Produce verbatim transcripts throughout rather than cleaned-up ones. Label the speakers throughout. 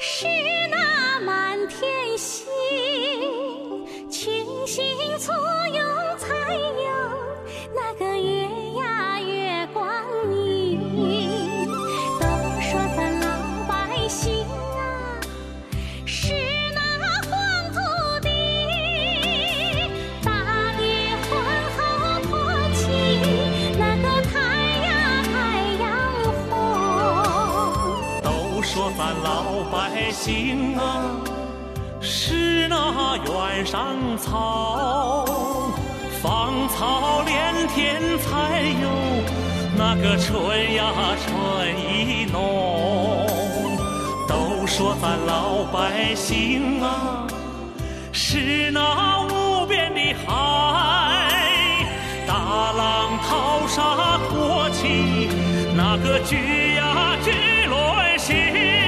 Speaker 1: 是那满天星，群星簇拥才有那个月呀月光明。都说咱老百姓啊，是那黄土地，大地混好托起那个太呀太阳红。
Speaker 2: 都说咱老百姓啊，是那原上草，芳草连天才有那个春呀春意浓。都说咱老百姓啊，是那无边的海，大浪淘沙托起那个巨呀巨轮行。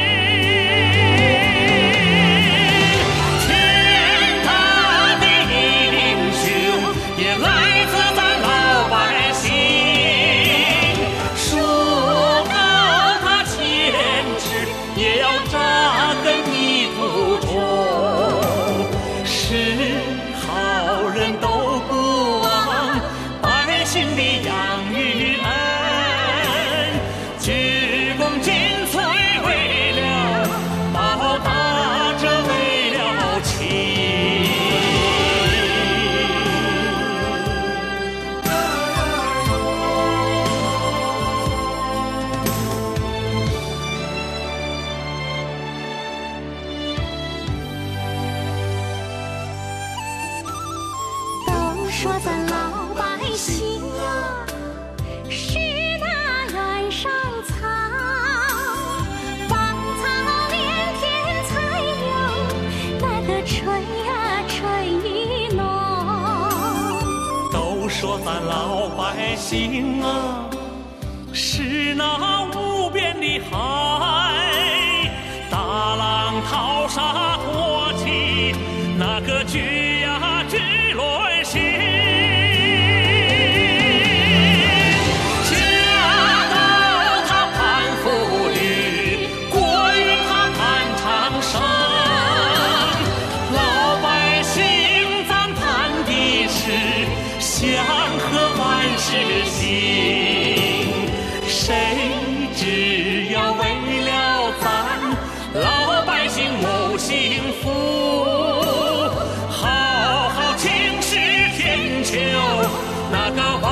Speaker 1: 说咱老百姓啊，是那原上草，芳草连天才有那个春呀春意浓。
Speaker 2: 都说咱老百姓啊，是那无边的海，大浪淘沙托起那个巨呀巨轮行。祥和万事兴，谁只要为了咱老百姓谋幸福，好好请示天求那个